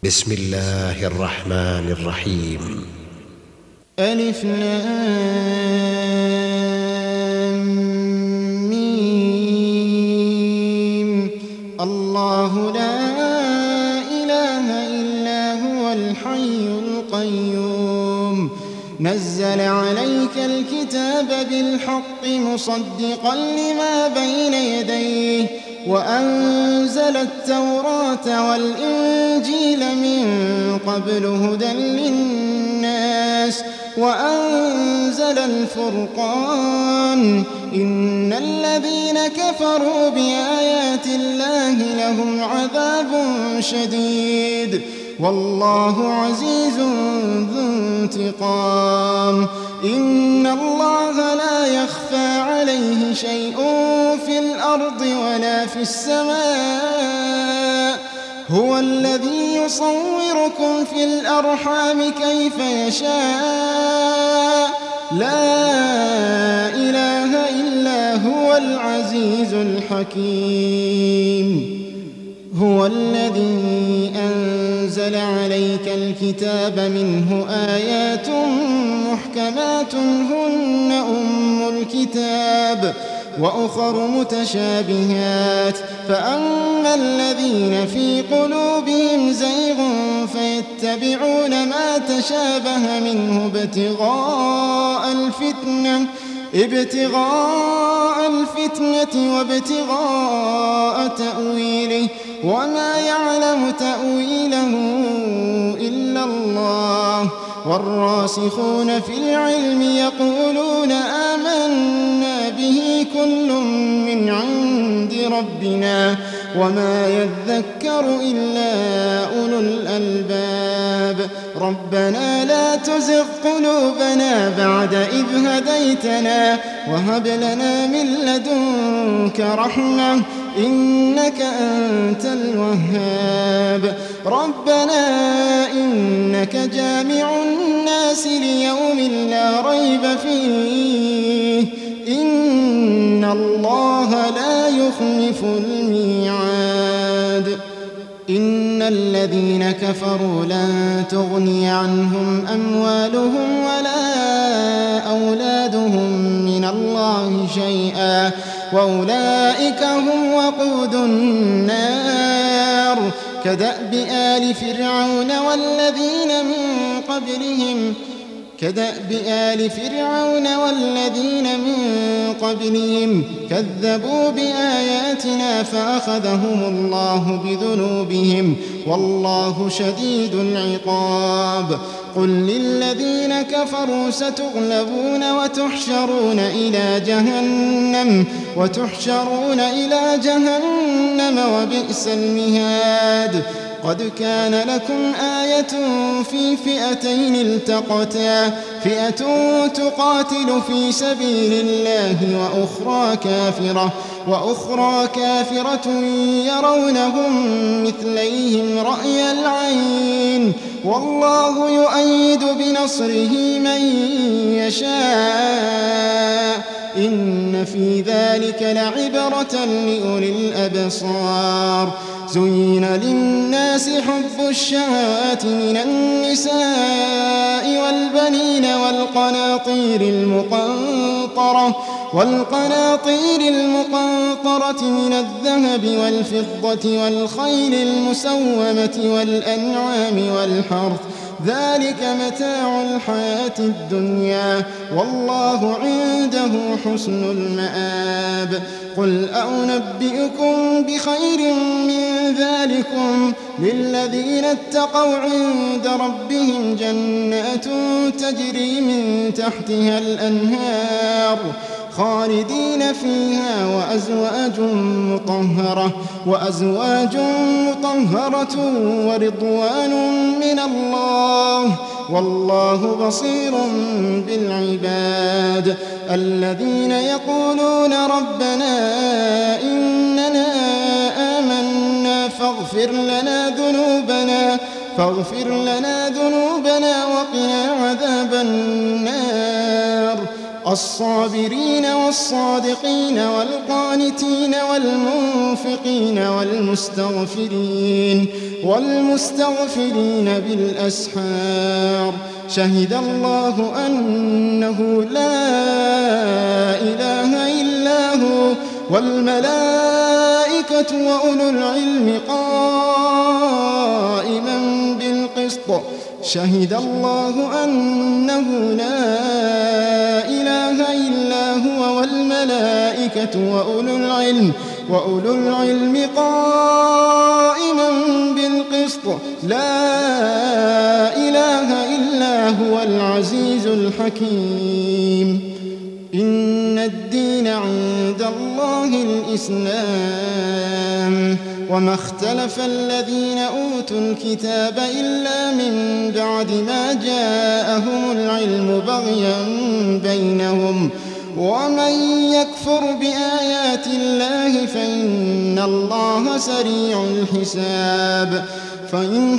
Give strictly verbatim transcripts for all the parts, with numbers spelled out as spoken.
بسم الله الرحمن الرحيم. ألف لام ميم. الله لا إله إلا هو الحي القيوم نزل عليك الكتاب بالحق مصدقا لما بين يديه وأنزل التوراة والإنجيل من قبل هدى للناس وأنزل الفرقان إن الذين كفروا بآيات الله لهم عذاب شديد والله عزيز ذو انتقام. إن الله لا يخفى عليه شيء في الأرض ولا في السماء هو الذي يصوركم في الأرحام كيف يشاء لا إله إلا هو العزيز الحكيم. هو الذي أنزل عليك الكتاب منه آيات محكمات هن أم الكتاب وأخر متشابهات فأما الذين في قلوبهم زيغ فيتبعون ما تشابه منه ابتغاء الفتنة ابتغاء الفتنة وابتغاء تأويله وما يعلم تأويله إلا الله والراسخون في العلم يقولون آمنا به كل من عند ربنا وما يذكر إلا أولو الألباب. ربنا لا تزغ قلوبنا بعد إذ هديتنا وهب لنا من لدنك رحمة إنك أنت الوهاب. ربنا إنك جامع الناس ليوم لا ريب فيه إن الله لا يخلف الميعاد. إن الذين كفروا لن تغني عنهم أموالهم ولا أولادهم من الله شيئا وأولئك هم وقود النار كدأب آل فرعون والذين من قبلهم كدأب آل فرعون والذين من قبلهم كذبوا بآياتنا فأخذهم الله بذنوبهم والله شديد العقاب. قل للذين كفروا ستغلبون وتحشرون إلى جهنم وتحشرون إلى جهنم وبئس المهاد. قد كان لكم آية في فئتين التقتا فئة تقاتل في سبيل الله وأخرى كافرة وأخرى كافرة يرونهم مثليهم رأي العين والله يؤيد بنصره من يشاء إن في ذلك لعبرة لأولي الأبصار. زين للناس حب الشهوات من النساء والبنين والقناطير المقنطرة والقناطير المقنطرة من الذهب والفضة والخيل المسومة والأنعام والحرث ذلك متاع الحياة الدنيا والله عنده حسن المآب. قل أنبئكم بخير من ذلكم للذين اتقوا عند ربهم جنات تجري من تحتها الأنهار خالدين فيها وأزواج مطهرة وأزواج مطهرة ورضوان من الله والله بصير بالعباد. الذين يقولون ربنا إننا آمنا فاغفر لنا ذنوبنا فاغفر لنا ذنوبنا وقنا عذاب النار الصابرين والصادقين والقانتين والمنفقين والمستغفرين والمستغفرين بالأسحار شهد الله أنه لا إله إلا هو والملائكة وأولو العلم قائما بالقسط شهد الله أنه لا إله إلا هو والملائكة وأولو العلم وأولو العلم قائما بالقسط لا إله إلا هو العزيز الحكيم إن الدين عند الله الإسلام وما اختلف الذين أوتوا الكتاب إلا من بعد ما جاءهم العلم بغيا بينهم ومن يكفر بآيات الله فإن الله سريع الحساب فإن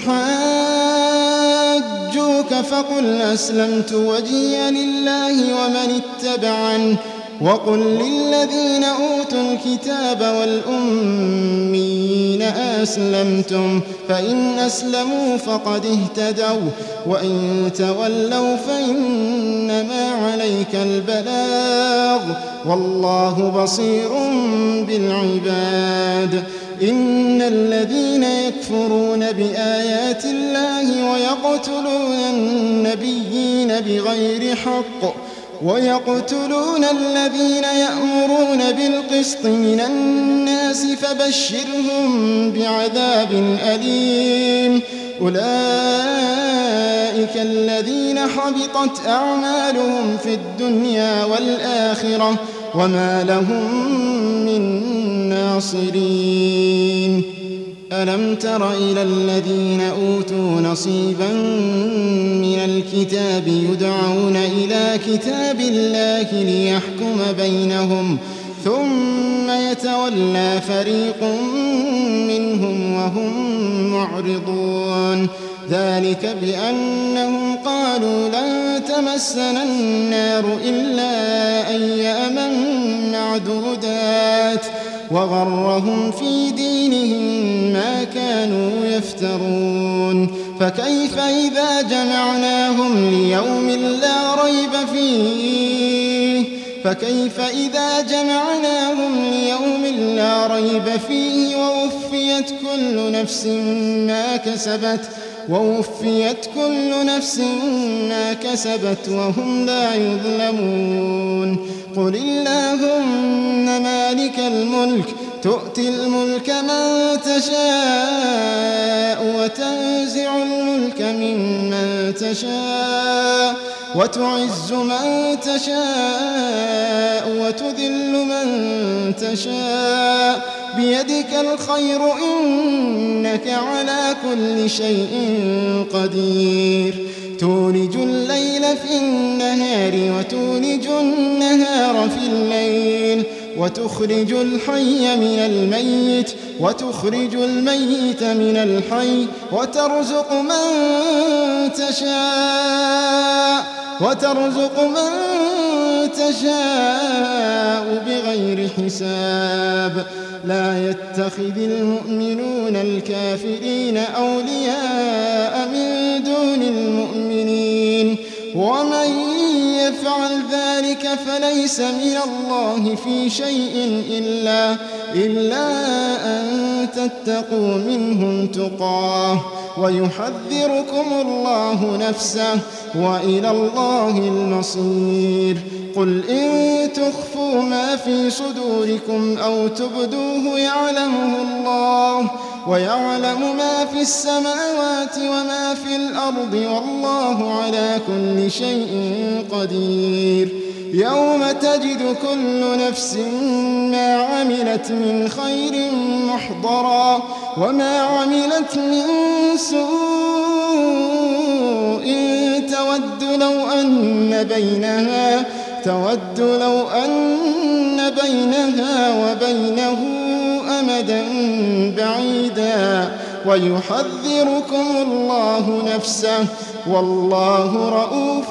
حاجوك فقل أسلمت وجهي لله ومن اتبعني وقل للذين أوتوا الكتاب والأمين أسلمتم فإن أسلموا فقد اهتدوا وإن تولوا فإنما عليك البلاغ والله بصير بالعباد إن الذين يكفرون بآيات الله ويقتلون النبيين بغير حق ويقتلون الذين يأمرون بالقسط من الناس فبشرهم بعذاب أليم أولئك الذين حبطت أعمالهم في الدنيا والآخرة وما لهم من ناصرين ألم تر إلى الذين أوتوا نصيبا من الكتاب يدعون إلى كتاب الله ليحكم بينهم ثم يتولى فريق منهم وهم معرضون ذلك بأنهم قالوا لن تمسنا النار إلا أياما معدودات وغرهم في دينهم ما كانوا يفترون فكيف إذا جمعناهم ليوم لا ريب فيه فكيف إذا جمعناهم ليوم لا ريب فيه ووفيت كل نفس ما كسبت ووفيت كل نفس ما كسبت وهم لا يظلمون قل اللهم مالك الملك تؤتي الملك من تشاء وتنزع الملك ممن تشاء وتعز من تشاء وتذل من تشاء بيدك الخير إنك على كل شيء قدير تولج الليل في النهار وتولج النهار في الليل وتخرج الحي من الميت وتخرج الميت من الحي وترزق من تشاء وترزق من تشاء بغير حساب لا يتخذ المؤمنون الكافرين أولياء من دون المؤمنين ومن يفعل ذلك فليس من الله في شيء إلا, إلا أن تتقوا منهم تقاه ويحذركم الله نفسه وإلى الله المصير قل إن تخفوا ما في صدوركم أو تبدوه يعلمه الله ويعلم ما في السماوات وما في الأرض والله على كل شيء قدير يوم تجد كل نفس ما عملت من خير محضرا وما عملت من سوء تود لو أن بينها تود لو أن بينها وبينه أمدا بعيدا ويحذركم الله نفسه والله رءوف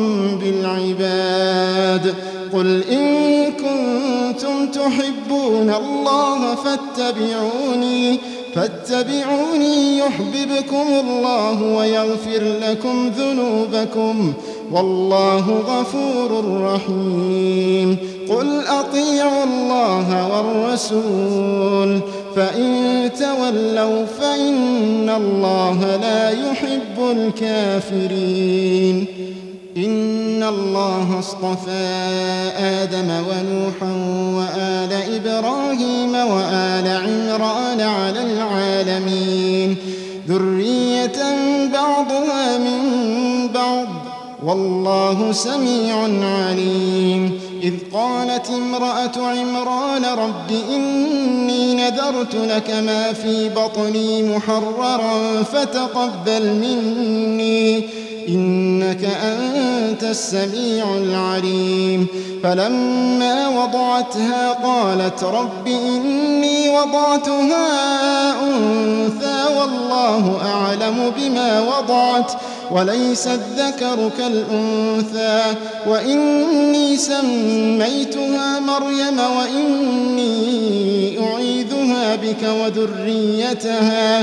بالعباد. قل إن كنتم تحبون الله فاتبعوني فاتبعوني يحببكم الله ويغفر لكم ذنوبكم والله غفور رحيم. قل أطيعوا الله والرسول فإن تولوا فإن الله لا يحب الكافرين. إن الله اصطفى آدم ونوحا وآل إبراهيم وآل عمران على العالمين ذرية بعضها من بعض والله سميع عليم. إذ قالت امرأة عمران رب إني نذرت لك ما في بطني محررا فتقبل مني إنك أنت السميع العليم. فلما وضعتها قالت رب إني وضعتها أنثى والله أعلم بما وضعت وليس الذكر كالأنثى وإني سميتها مريم وإني أعيذها بك وذريتها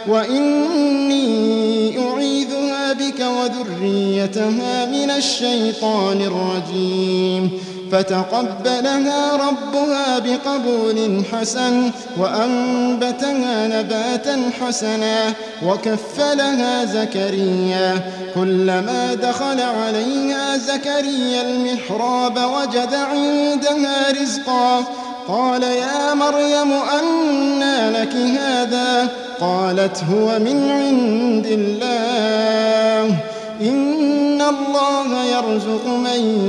وإني أعيذها بك وذريتها من الشيطان الرجيم. فتقبلها ربها بقبول حسن وأنبتها نباتا حسنا وكفلها زكريا. كلما دخل عليها زكريا المحراب وجد عندها رزقا قال يا مريم أنى لك هذا قالت هو من عند الله إن الله يرزق من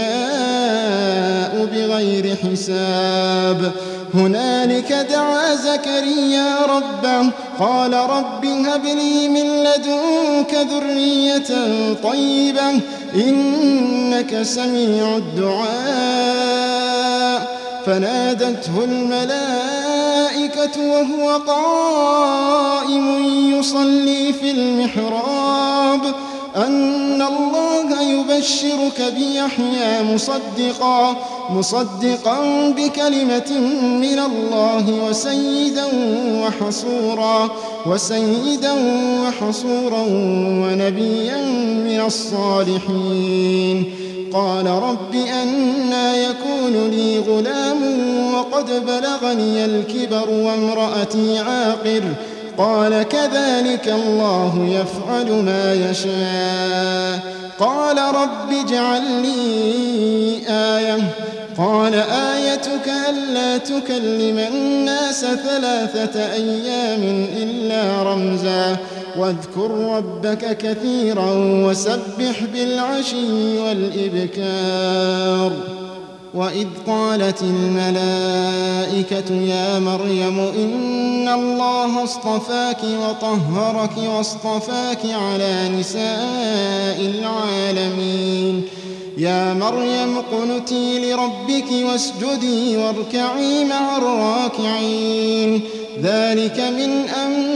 يشاء بغير حساب. هنالك دعا زكريا ربه قال رب هب لي من لدنك ذرية طيبة إنك سميع الدعاء. فنادته الملائكة وهو قائم يصلي في المحراب أن الله يبشرك بيحيى مصدقا مصدقا بكلمة من الله وسيدا وحصورا وسيدا وحصورا ونبيا من الصالحين. قال رب أنى يكون لي غلام وقد بلغني الكبر وامرأتي عاقر قال كذلك الله يفعل ما يشاء. قال رب اجعل لي آية قال آيتك ألا تكلم الناس ثلاثة أيام إلا رمزا واذكر ربك كثيرا وسبح بالعشي والإبكار. وإذ قالت الملائكة يا مريم إن الله اصطفاك وطهرك واصطفاك على نساء العالمين. يا مريم اقنتي لربك واسجدي واركعي مع الراكعين. ذلك من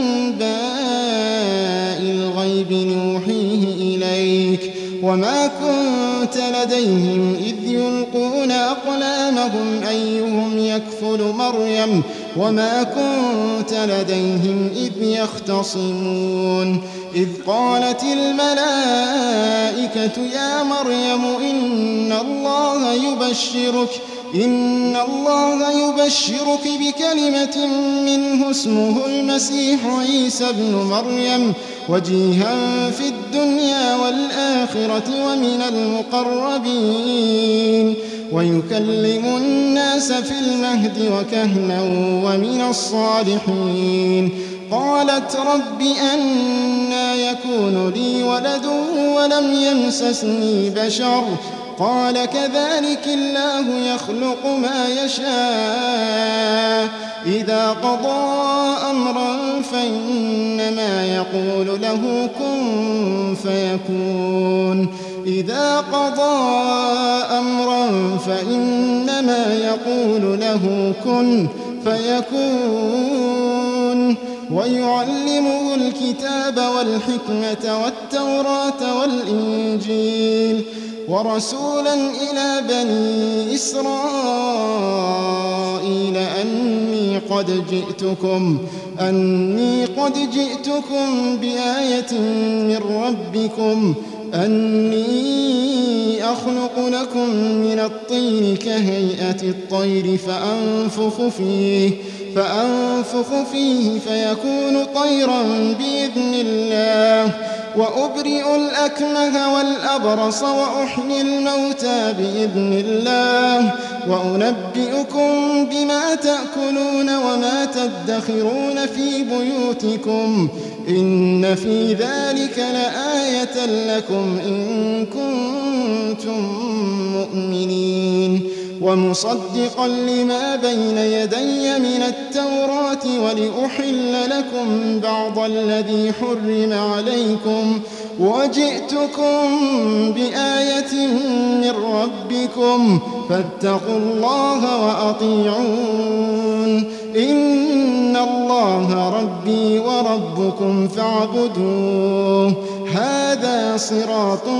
أنباء الغيب نوحيه إليك وما كنت لديهم إذ يلقون أقلامهم أيهم يكفل مريم وما كنت لديهم إذ يختصمون. إذ قالت الملائكة يا مريم إن الله يبشرك إن الله يبشرك بكلمة منه اسمه المسيح عيسى ابن مريم وجيها في الدنيا والآخرة ومن المقربين ويكلم الناس في المهد وكهلا ومن الصالحين. قالت رب أنى يكون لي ولد ولم يمسسني بشر قال كذلك الله يخلق ما يشاء إذا قضى أمرا فإنما يقول له كن فيكون إذا قضى أمرا فإنما يقول له كن فيكون ويعلمه الكتاب والحكمة والتوراة والإنجيل ورسولا إلى بني إسرائيل أني قد جئتكم أني قد جئتكم بآية من ربكم أني أخلق لكم من الطين كهيئة الطير فأنفخ فيه فأنفخ فيه فيكون طيرا بإذن الله وأبرئ الأكمه والأبرص وأحيي الموتى بإذن الله وأنبئكم بما تأكلون وما تدخرون في بيوتكم إن في ذلك لآية لكم إن كنتم مؤمنين ومصدقا لما بين يدي من التوراة ولأحل لكم بعض الذي حرم عليكم وجئتكم بآية من ربكم فاتقوا الله وأطيعون إن الله ربي وربكم فاعبدوه هذا صراط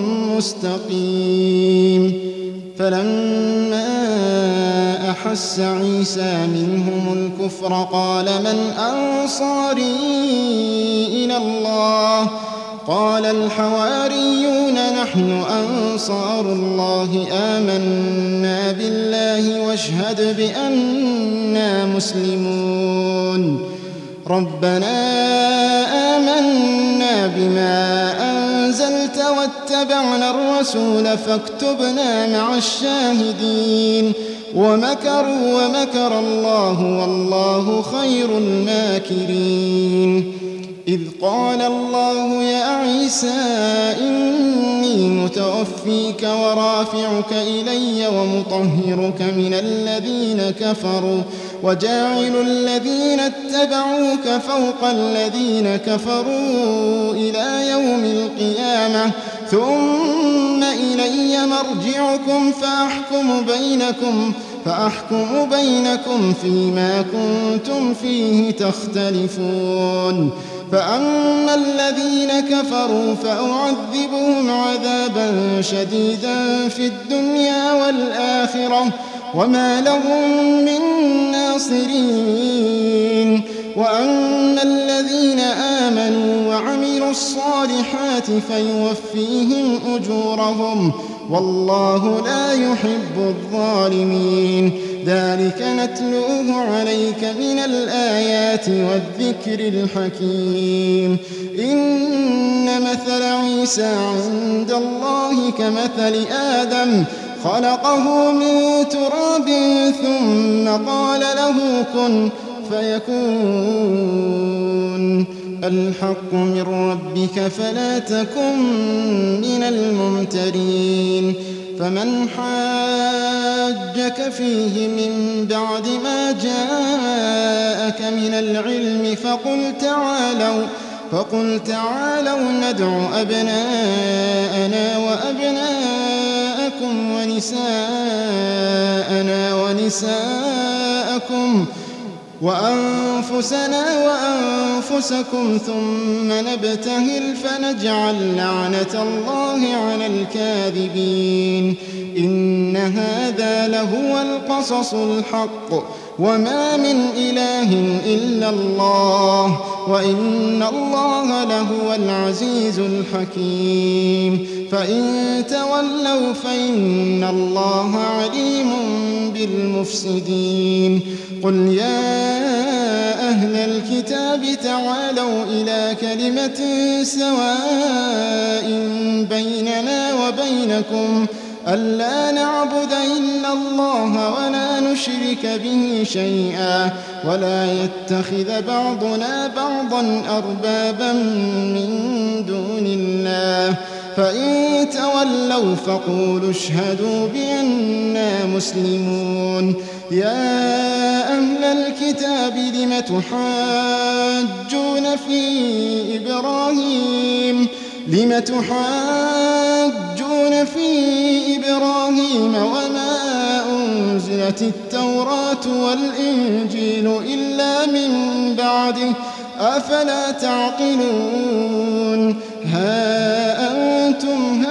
مستقيم. فلما أحس عيسى منهم الكفر قال من أنصاري إلى الله قال الحواريون نحن أنصار الله آمنا بالله واشهد بأننا مسلمون ربنا آمنا بما أنزلت واتبعنا الرسول فاكتبنا مع الشاهدين ومكروا ومكر الله والله خير الماكرين. إذ قال الله يا عيسى إني متوفيك ورافعك إلي ومطهرك من الذين كفروا وجاعل الذين اتبعوك فوق الذين كفروا إلى يوم القيامة ثم إلي مرجعكم فأحكم بينكم فأحكم بينكم فيما كنتم فيه تختلفون. فأما الذين كفروا فأعذبهم عذابا شديدا في الدنيا والآخرة وما لهم من ناصرين. وأما الذين آمنوا وعملوا الصالحات فيوفيهم أجورهم والله لا يحب الظالمين. ذلك نتلوه عليك من الآيات والذكر الحكيم. إن مثل عيسى عند الله كمثل آدم خلقه من تراب ثم قال له كن فيكون. الحق من ربك فلا تكن من الممترين. فمن حاجك فيه من بعد ما جاءك من العلم فقل تعالوا فقل تعالوا ندع أبناءنا وأبناءكم ونساءنا ونساءكم وأنفسنا وأنفسكم ثم نبتهل فنجعل لعنة الله على الكاذبين. إن هذا لهو القصص الحق وما من إله إلا الله وإن الله لهو العزيز الحكيم. فإن تولوا فإن الله عليم بالمفسدين. قل يا أهل الكتاب تعالوا إلى كلمة سواء بيننا وبينكم ألا نعبد إلا الله ولا نشرك به شيئا ولا يتخذ بعضنا بعضا أربابا من دون الله. فإن تولوا فقولوا اشهدوا بأننا مسلمون. يا أهل الكتاب لم تحاجون في إبراهيم لم تحاجون في إبراهيم وما أنزلت التوراة والإنجيل إلا من بعده أفلا تعقلون ها أنتم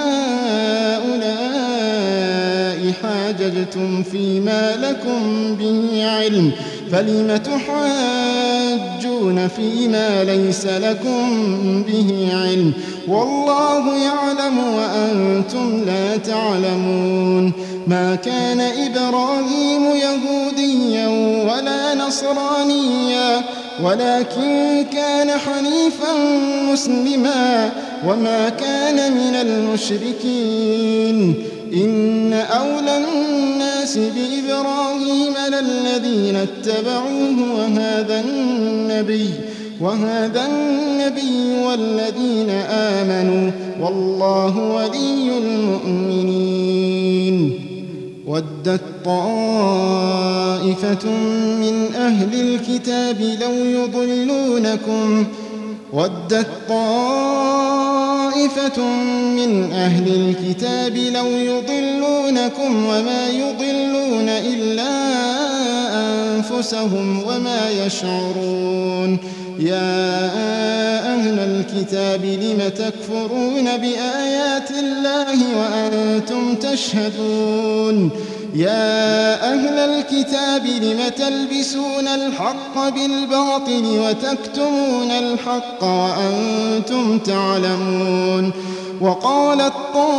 هؤلاء حاججتم فيما لكم به علم فلم تحاجون فيما ليس لكم به علم والله يعلم وأنتم لا تعلمون ما كان إبراهيم يهوديا ولا نصرانيا ولكن كان حنيفا مسلما وما كان من المشركين إن أولى الناس بإبراهيم للذين اتبعوه وهذا النبي وهذا النبي والذين آمنوا والله ولي المؤمنين ودت طائفة من أهل الكتاب لو يضلونكم ودت طائفة من أهل الكتاب لو يضلونكم وما يضلون إلا أنفسهم وما يشعرون يا أهل الكتاب لم تكفرون بآيات الله وأنتم تشهدون يا أهل الكتاب لم تلبسون الحق بالباطل وتكتمون الحق وأنتم تعلمون وقالت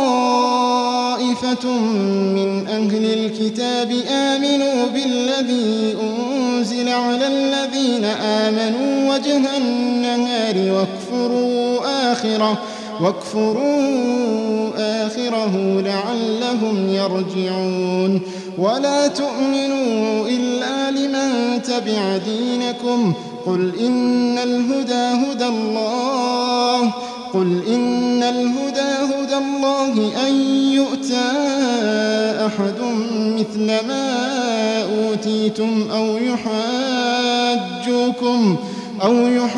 طائفة من أهل الكتاب آمنوا بالذي أنزل على الذين آمنوا وجه النهار واكفروا آخره واكفروا آخره لعلهم يرجعون ولا تؤمنوا إلا لمن تبع دينكم قل إن الهدى هدى الله قل إن الهدى هدى الله أن يؤتى أحد مثل ما أوتيتم أو يحاجوكم أو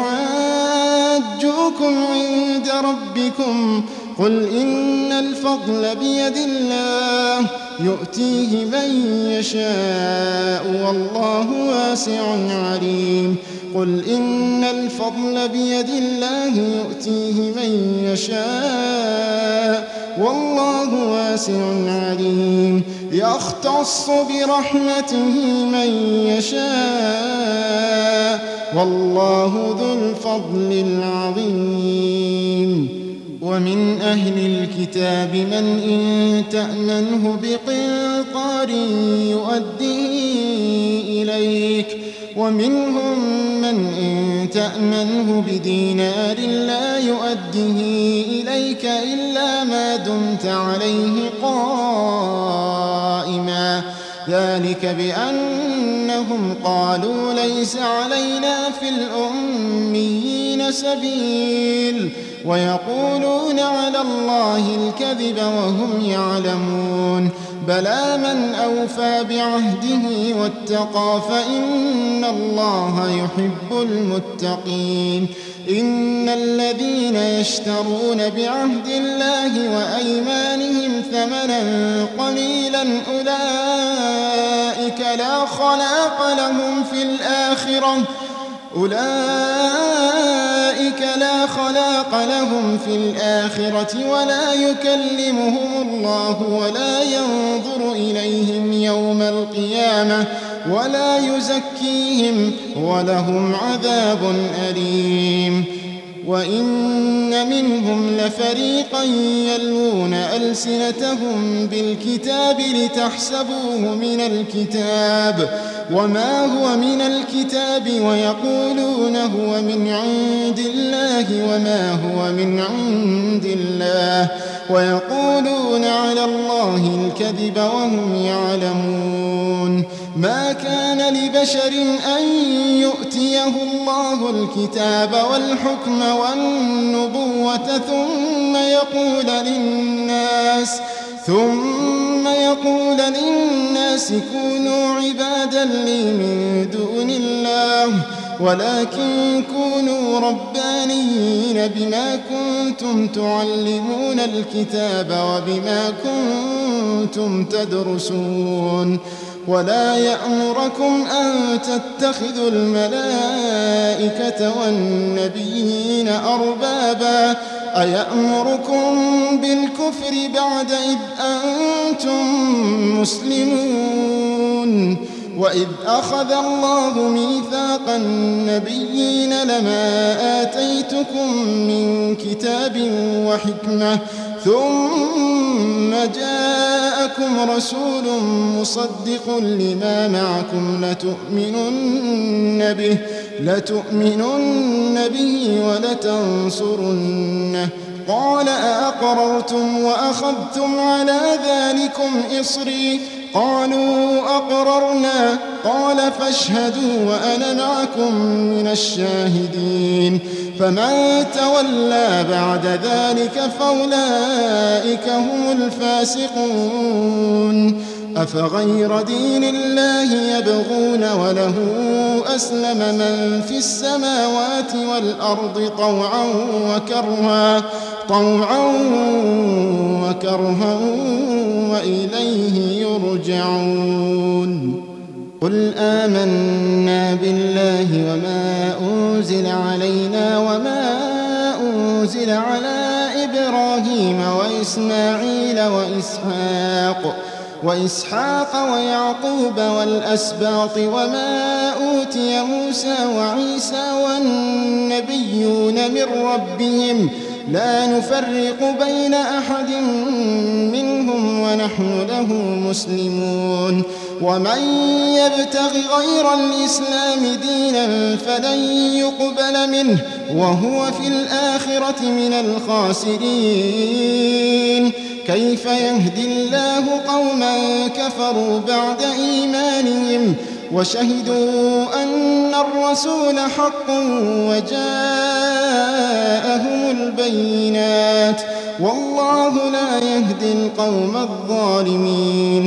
يحاجوكم عند ربكم قل إن الفضل بيد الله يؤتيه من يشاء والله واسع عليم قل إن الفضل بيد الله يؤتيه من يشاء والله واسع عليم يختص برحمته من يشاء والله ذو الفضل العظيم ومن أهل الكتاب من إن تأمنه بقنطار يؤديه إليك ومنهم من إن تأمنه بدينار لا يؤديه إليك إلا ما دمت عليه قائما ذلك بأنهم قالوا ليس علينا في الأميين سبيل ويقولون على الله الكذب وهم يعلمون بلى من أوفى بعهده واتقى فإن الله يحب المتقين إن الذين يشترون بعهد الله وأيمانهم ثمنا قليلا أولئك لا خلاق لهم في الآخرة أولئك لا خلاق لهم في الآخرة ولا يكلمهم الله ولا ينظر إليهم يوم القيامة ولا يزكيهم ولهم عذاب أليم وإن منهم لفريقا يلوون ألسنتهم بالكتاب لتحسبوه من الكتاب وما هو من الكتاب ويقولون هو من عند الله وما هو من عند الله ويقولون على الله الكذب وهم يعلمون ما كان لبشر أن يؤتيه الله الكتاب والحكم والنبوة ثم يقول للناس ثم يقول للناس كونوا عبادا لي من دون الله ولكن كونوا ربانيين بما كنتم تعلمون الكتاب وبما كنتم تدرسون ولا يأمركم أن تتخذوا الملائكة والنبيين أربابا أيأمركم بالكفر بعد إذ أنتم مسلمون وإذ أخذ الله ميثاق النبيين لما آتيتكم من كتاب وحكمة ثم جاءكم رسول مصدق لما معكم لتؤمنن به لتؤمنن به ولتنصرنه قال أأقررتم وأخذتم على ذلكم إصري قالوا أقررنا قال فاشهدوا وأنا معكم من الشاهدين فمن تولى بعد ذلك فأولئك هم الفاسقون أفغير دين الله يبغون وله أسلم من في السماوات والأرض طوعا وكرها طوعا وكرها وإليه يرجعون قل آمنا بالله وما أنزل علينا وما أنزل على إبراهيم وإسماعيل وإسحاق وإسحاق ويعقوب والأسباط وما أوتي موسى وعيسى والنبيون من ربهم لا نفرق بين أحد منهم ونحن له مسلمون ومن يبتغ غير الإسلام دينا فلن يقبل منه وهو في الآخرة من الخاسرين كيف يهدي الله قوما كفروا بعد إيمانهم وشهدوا أن الرسول حق وجاءهم البينات والله لا يهدي القوم الظالمين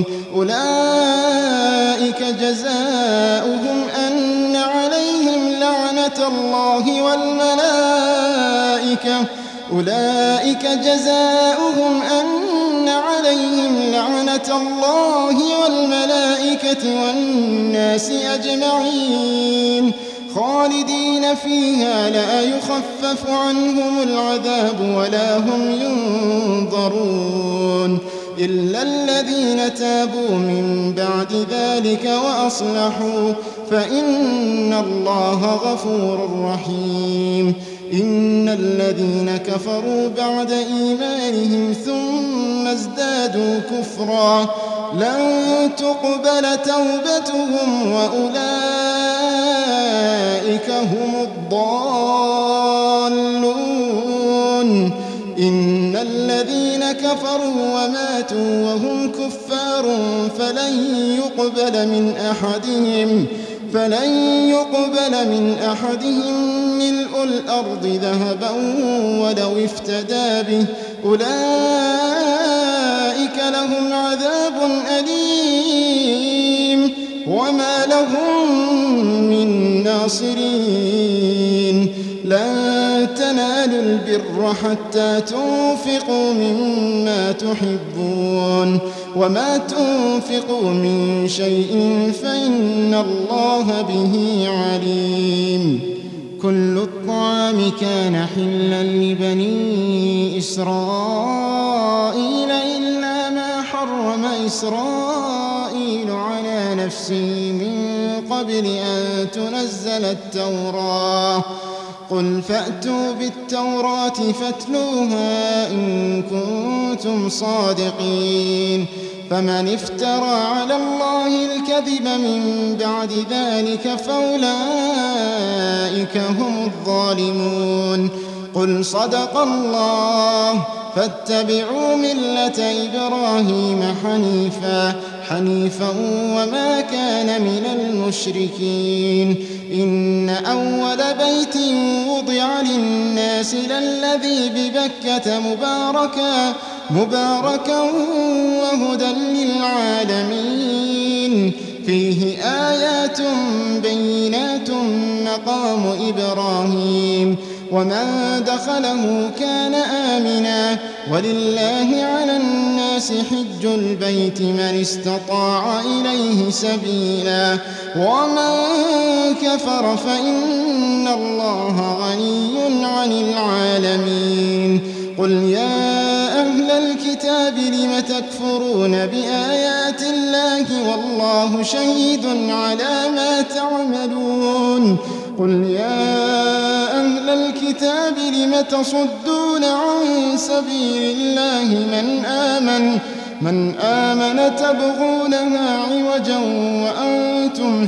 أولئك جزاؤهم أن عليهم لعنة الله والملائكة أولئك جزاؤهم أن عليهم لعنة الله والملائكة والناس أجمعين خالدين فيها لا يخفف عنهم العذاب ولا هم ينظرون إلا الذين تابوا من بعد ذلك وأصلحوا فإن الله غفور رحيم إن الذين كفروا بعد إيمانهم ثم ازدادوا كفرا لن تقبل توبتهم وأولئك هم الضالون إن الذين كفروا وماتوا وهم كفار فلن يقبل من أحدهم فلن يقبل من أحدهم ملء الأرض ذهبا ولو افتدى به أولئك لهم عذاب أليم وما لهم من ناصرين لن تنالوا البر حتى تنفقوا مما تحبون وما تنفقوا من شيء فإن الله به عليم كل الطعام كان حلا لبني إسرائيل إلا ما حرم إسرائيل على نفسه من قبل أن تنزل التوراة قل فأتوا بالتوراة فاتلوها إن كنتم صادقين فمن افترى على الله الكذب من بعد ذلك فأولئك هم الظالمون قل صدق الله فاتبعوا ملة إبراهيم حنيفا حنيفا وما كان من المشركين إن أول بيت وضع للناس للذي ببكة مباركا مباركا وهدى للعالمين فيه آيات بينات مقام إبراهيم ومن دخله كان آمنا ولله على الناس للناس حج البيت من استطاع إليه سبيلا ومن كفر فإن الله غني عن العالمين قل يا أهل الكتاب لم تكفرون بآيات الله والله شهيد على ما تعملون قل يا أهل الكتاب لم تصدون عن سبيل الله من آمن من آمن تبغونها عوجا وأنتم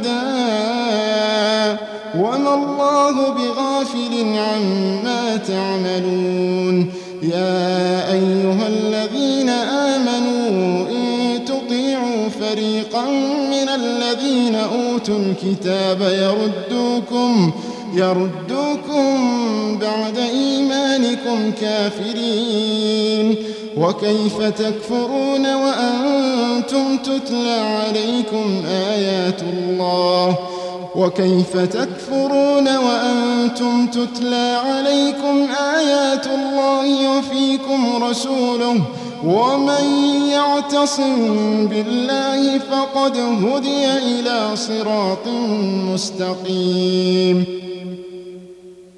شهداء وما الله بغافل عما تعملون يا أيها الذين آمنوا إن تطيعوا فريقا من الذين أوتوا الكتاب يردوكم يردوكم بعد إيمانكم كافرين وكيف تكفرون وأنتم تتلى عليكم آيات الله وكيف تكفرون وأنتم تتلى عليكم آيات الله وفيكم رسوله ومن يعتصم بالله فقد هدي إلى صراط مستقيم